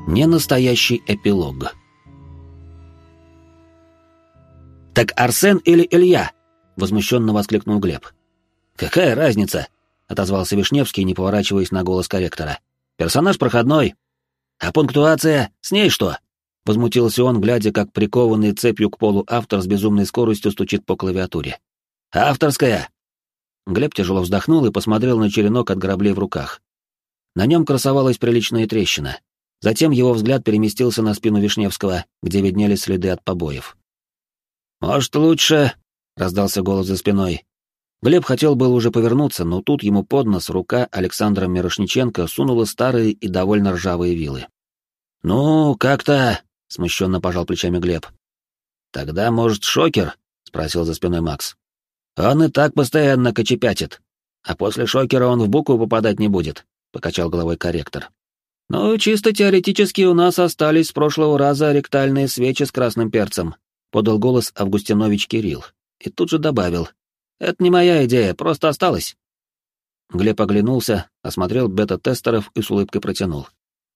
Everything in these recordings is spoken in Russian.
Ненастоящий эпилог. «Так Арсен или Илья?» — возмущенно воскликнул Глеб. «Какая разница?» — отозвался Вишневский, не поворачиваясь на голос корректора. «Персонаж проходной. А пунктуация? С ней что?» — возмутился он, глядя, как прикованный цепью к полу автор с безумной скоростью стучит по клавиатуре. «Авторская!» Глеб тяжело вздохнул и посмотрел на черенок от граблей в руках. На нем красовалась приличная трещина. Затем его взгляд переместился на спину Вишневского, где виднелись следы от побоев. «Может, лучше...» — раздался голос за спиной. Глеб хотел было уже повернуться, но тут ему под нос рука Александра Мирошниченко сунула старые и довольно ржавые вилы. «Ну, как-то...» — смущенно пожал плечами Глеб. «Тогда, может, шокер?» — спросил за спиной Макс. «Он и так постоянно кочепятит. А после шокера он в букву попадать не будет», — покачал головой корректор. «Ну, чисто теоретически у нас остались с прошлого раза ректальные свечи с красным перцем», — подал голос Августинович Кирилл. И тут же добавил. «Это не моя идея, просто осталось». Глеб оглянулся, осмотрел бета-тестеров и с улыбкой протянул.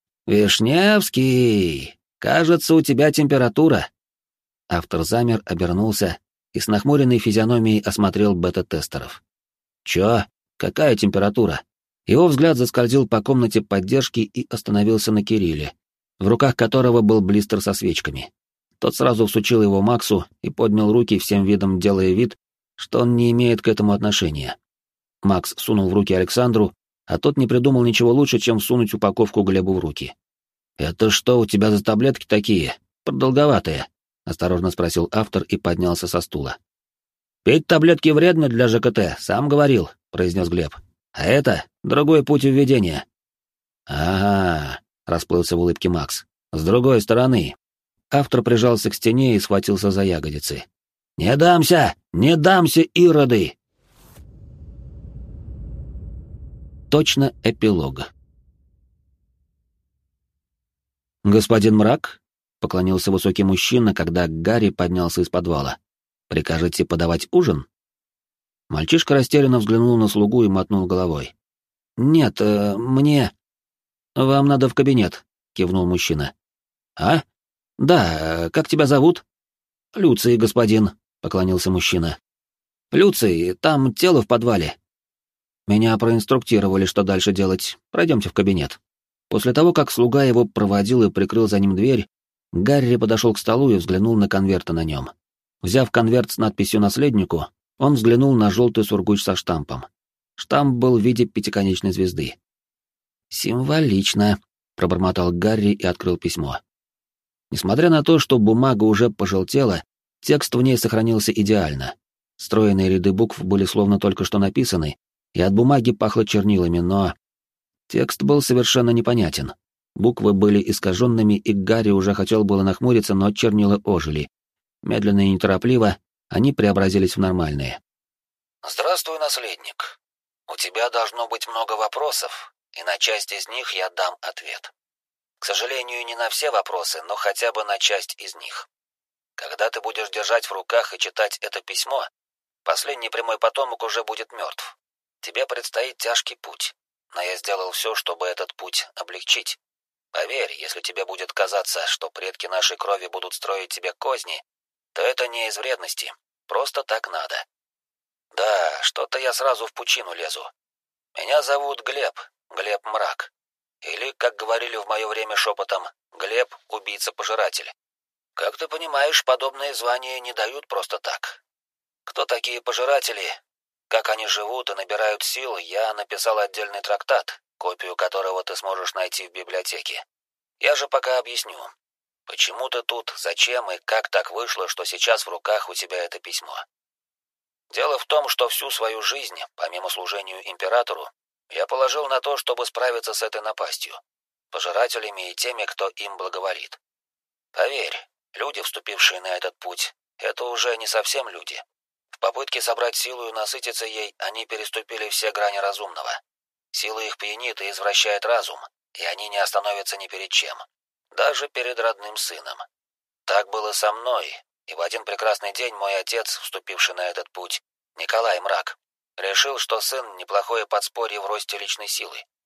«Вишневский, кажется, у тебя температура». Автор замер, обернулся и с нахмуренной физиономией осмотрел бета-тестеров. «Чё? Какая температура?» Его взгляд заскользил по комнате поддержки и остановился на Кирилле, в руках которого был блистер со свечками. Тот сразу всучил его Максу и поднял руки, всем видом делая вид, что он не имеет к этому отношения. Макс сунул в руки Александру, а тот не придумал ничего лучше, чем всунуть упаковку Глебу в руки. «Это что у тебя за таблетки такие? Продолговатые?» — осторожно спросил автор и поднялся со стула. «Пить таблетки вредно для ЖКТ, сам говорил», — произнес Глеб. «А это другой путь введения». «Ага», — расплылся в улыбке Макс. «С другой стороны». Автор прижался к стене и схватился за ягодицы. «Не дамся! Не дамся, ироды!» Точно эпилог. «Господин Мрак?» — поклонился высокий мужчина, когда Гарри поднялся из подвала. «Прикажете подавать ужин?» Мальчишка растерянно взглянул на слугу и мотнул головой. «Нет, мне...» «Вам надо в кабинет», — кивнул мужчина. «А? Да, как тебя зовут?» «Люций, господин», — поклонился мужчина. «Люций, там тело в подвале». Меня проинструктировали, что дальше делать. Пройдемте в кабинет. После того, как слуга его проводил и прикрыл за ним дверь, Гарри подошел к столу и взглянул на конверты на нем. Взяв конверт с надписью «Наследнику», он взглянул на желтый сургуч со штампом. Штамп был в виде пятиконечной звезды. «Символично», — пробормотал Гарри и открыл письмо. Несмотря на то, что бумага уже пожелтела, текст в ней сохранился идеально. Стройные ряды букв были словно только что написаны, и от бумаги пахло чернилами, но... Текст был совершенно непонятен. Буквы были искаженными, и Гарри уже хотел было нахмуриться, но чернила ожили. Медленно и неторопливо они преобразились в нормальные. «Здравствуй, наследник. У тебя должно быть много вопросов, и на часть из них я дам ответ. К сожалению, не на все вопросы, но хотя бы на часть из них. Когда ты будешь держать в руках и читать это письмо, последний прямой потомок уже будет мертв. Тебе предстоит тяжкий путь, но я сделал все, чтобы этот путь облегчить. Поверь, если тебе будет казаться, что предки нашей крови будут строить тебе козни, то это не из вредности, просто так надо. Да, что-то я сразу в пучину лезу. Меня зовут Глеб, Глеб Мрак. Или, как говорили в мое время шепотом, Глеб — убийца-пожиратель. Как ты понимаешь, подобные звания не дают просто так. Кто такие пожиратели, как они живут и набирают сил, я написал отдельный трактат, копию которого ты сможешь найти в библиотеке. Я же пока объясню. Почему ты тут, зачем и как так вышло, что сейчас в руках у тебя это письмо? Дело в том, что всю свою жизнь, помимо служению императору, я положил на то, чтобы справиться с этой напастью, пожирателями и теми, кто им благоволит. Поверь, люди, вступившие на этот путь, это уже не совсем люди. В попытке собрать силу и насытиться ей, они переступили все грани разумного. Сила их пьянит и извращает разум, и они не остановятся ни перед чем. Даже перед родным сыном. Так было со мной, и в один прекрасный день мой отец, вступивший на этот путь, Николай Мрак, решил, что сын — неплохое подспорье в росте личной силы.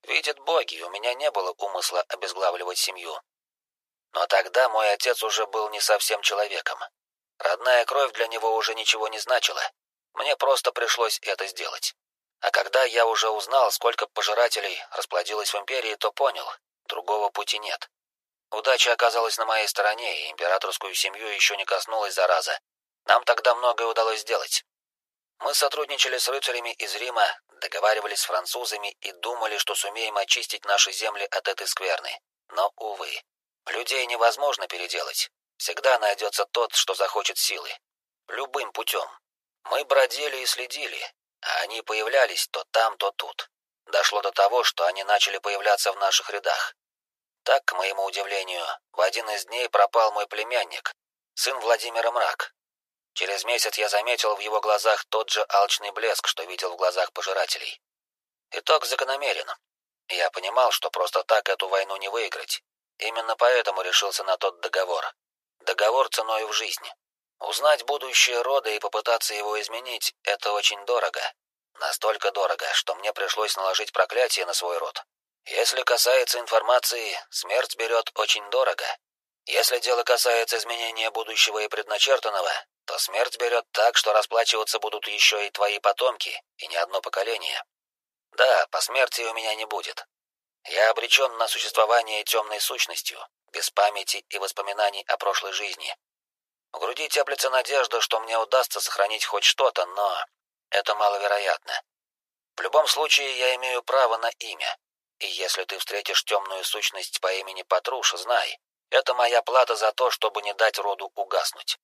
Видят боги, у меня не было умысла обезглавливать семью. Но тогда мой отец уже был не совсем человеком. Родная кровь для него уже ничего не значила. Мне просто пришлось это сделать. А когда я уже узнал, сколько пожирателей расплодилось в империи, то понял, другого пути нет. Удача оказалась на моей стороне, и императорскую семью еще не коснулась зараза. Нам тогда многое удалось сделать. Мы сотрудничали с рыцарями из Рима, договаривались с французами и думали, что сумеем очистить наши земли от этой скверны. Но, увы, людей невозможно переделать. Всегда найдется тот, что захочет силы. Любым путем. Мы бродили и следили, а они появлялись то там, то тут. Дошло до того, что они начали появляться в наших рядах. Так, к моему удивлению, в один из дней пропал мой племянник, сын Владимира Мрак. Через месяц я заметил в его глазах тот же алчный блеск, что видел в глазах пожирателей. Итог закономерен. Я понимал, что просто так эту войну не выиграть. Именно поэтому решился на тот договор. Договор ценой в жизнь. Узнать будущее рода и попытаться его изменить – это очень дорого. Настолько дорого, что мне пришлось наложить проклятие на свой род. Если касается информации, смерть берет очень дорого. Если дело касается изменения будущего и предначертанного, то смерть берет так, что расплачиваться будут еще и твои потомки, и не одно поколение. Да, посмертия у меня не будет. Я обречен на существование темной сущностью, без памяти и воспоминаний о прошлой жизни. В груди теплится надежда, что мне удастся сохранить хоть что-то, но это маловероятно. В любом случае, я имею право на имя. И если ты встретишь темную сущность по имени Патруш, знай, это моя плата за то, чтобы не дать роду угаснуть.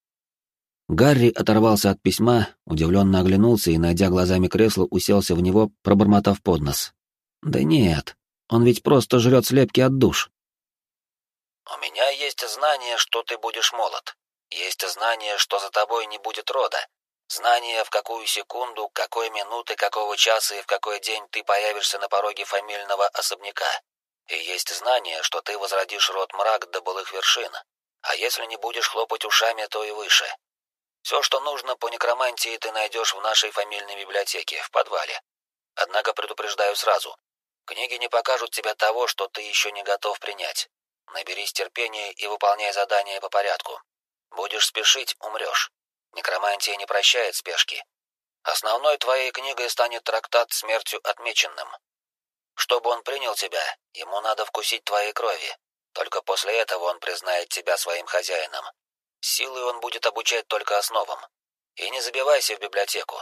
Гарри оторвался от письма, удивленно оглянулся и, найдя глазами кресло, уселся в него, пробормотав под нос. «Да нет, он ведь просто жрет слепки от душ». «У меня есть знание, что ты будешь молод. Есть знание, что за тобой не будет рода. Знание, в какую секунду, какой минуты, какого часа и в какой день ты появишься на пороге фамильного особняка. И есть знание, что ты возродишь род Мрак до былых вершин. А если не будешь хлопать ушами, то и выше. Все, что нужно по некромантии, ты найдешь в нашей фамильной библиотеке, в подвале. Однако предупреждаю сразу. Книги не покажут тебе того, что ты еще не готов принять. Наберись терпения и выполняй задания по порядку. Будешь спешить — умрешь. Некромантия не прощает спешки. Основной твоей книгой станет трактат «Смертью отмеченным». Чтобы он принял тебя, ему надо вкусить твоей крови. Только после этого он признает тебя своим хозяином. Силой он будет обучать только основам. И не забивайся в библиотеку.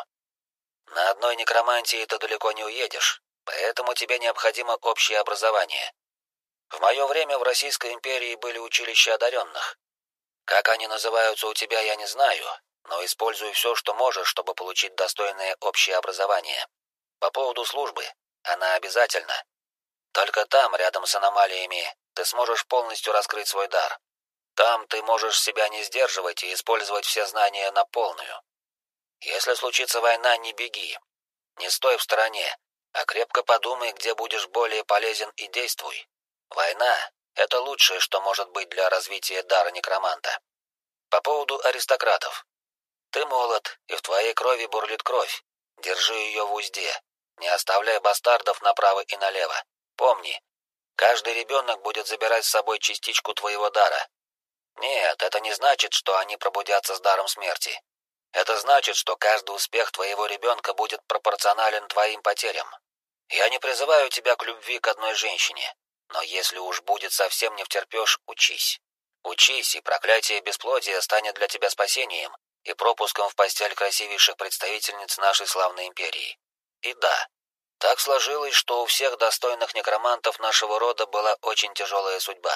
На одной некромантии ты далеко не уедешь, поэтому тебе необходимо общее образование. В мое время в Российской империи были училища одаренных. Как они называются у тебя, я не знаю, но используй все, что можешь, чтобы получить достойное общее образование. По поводу службы, она обязательна. Только там, рядом с аномалиями, ты сможешь полностью раскрыть свой дар. Там ты можешь себя не сдерживать и использовать все знания на полную. Если случится война, не беги. Не стой в стороне, а крепко подумай, где будешь более полезен, и действуй. Война — это лучшее, что может быть для развития дара некроманта. По поводу аристократов. Ты молод, и в твоей крови бурлит кровь. Держи ее в узде. Не оставляй бастардов направо и налево. Помни, каждый ребенок будет забирать с собой частичку твоего дара. Нет, это не значит, что они пробудятся с даром смерти. Это значит, что каждый успех твоего ребенка будет пропорционален твоим потерям. Я не призываю тебя к любви к одной женщине, но если уж будет совсем не втерпешь, учись. Учись, и проклятие бесплодия станет для тебя спасением и пропуском в постель красивейших представительниц нашей славной империи. И да, так сложилось, что у всех достойных некромантов нашего рода была очень тяжелая судьба.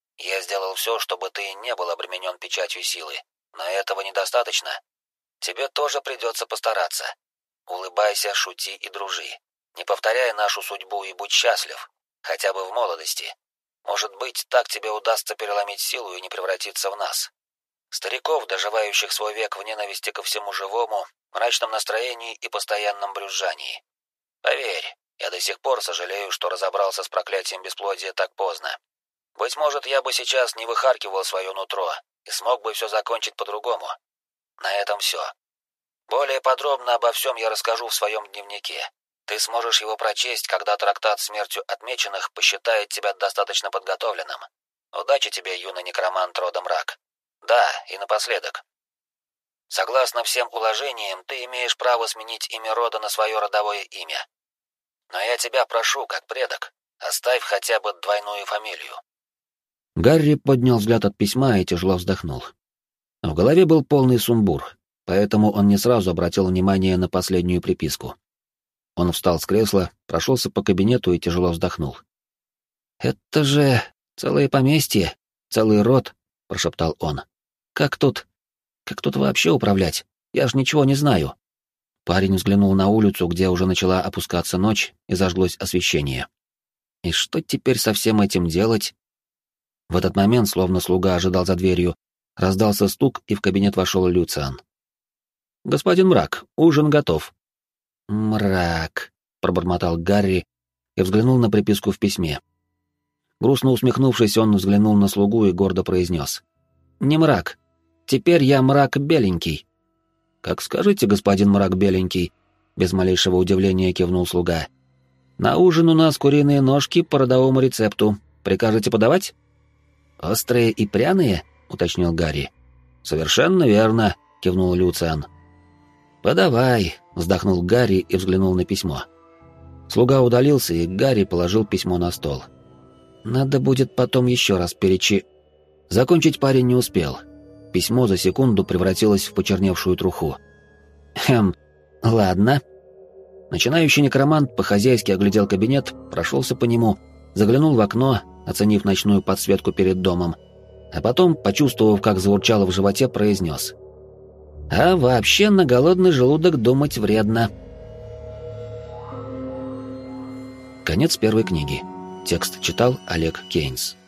Я сделал все, чтобы ты не был обременен печатью силы, но этого недостаточно. Тебе тоже придется постараться. Улыбайся, шути и дружи. Не повторяй нашу судьбу и будь счастлив, хотя бы в молодости. Может быть, так тебе удастся переломить силу и не превратиться в нас. Стариков, доживающих свой век в ненависти ко всему живому, мрачном настроении и постоянном брюзжании. Поверь, я до сих пор сожалею, что разобрался с проклятием бесплодия так поздно. Быть может, я бы сейчас не выхаркивал свое нутро и смог бы все закончить по-другому. На этом все. Более подробно обо всем я расскажу в своем дневнике. Ты сможешь его прочесть, когда трактат «Смертью отмеченных» посчитает тебя достаточно подготовленным. Удачи тебе, юный некромант рода Мрак. Да, и напоследок. Согласно всем уложениям, ты имеешь право сменить имя рода на свое родовое имя. Но я тебя прошу, как предок, оставь хотя бы двойную фамилию. Гарри поднял взгляд от письма и тяжело вздохнул. В голове был полный сумбур, поэтому он не сразу обратил внимание на последнюю приписку. Он встал с кресла, прошелся по кабинету и тяжело вздохнул. «Это же целое поместье, целый род», — прошептал он. Как тут вообще управлять? Я ж ничего не знаю». Парень взглянул на улицу, где уже начала опускаться ночь, и зажглось освещение. И что теперь со всем этим делать? В этот момент, словно слуга ожидал за дверью, раздался стук, и в кабинет вошел Люциан. «Господин Мрак, ужин готов». «Мрак», — пробормотал Гарри и взглянул на приписку в письме. Грустно усмехнувшись, он взглянул на слугу и гордо произнес. «Не Мрак. Теперь я Мрак Беленький». «Как скажете, господин Мрак Беленький», — без малейшего удивления кивнул слуга. «На ужин у нас куриные ножки по родовому рецепту. Прикажете подавать?» «Острые и пряные?» — уточнил Гарри. «Совершенно верно», — кивнул Люциан. «Подавай», — вздохнул Гарри и взглянул на письмо. Слуга удалился, и Гарри положил письмо на стол. «Надо будет потом еще раз Закончить парень не успел. Письмо за секунду превратилось в почерневшую труху. Ладно». Начинающий некромант по-хозяйски оглядел кабинет, прошелся по нему, заглянул в окно, оценив ночную подсветку перед домом, а потом, почувствовав, как заурчало в животе, произнес: «А вообще на голодный желудок думать вредно». Конец первой книги. Текст читал Олег Кейнс.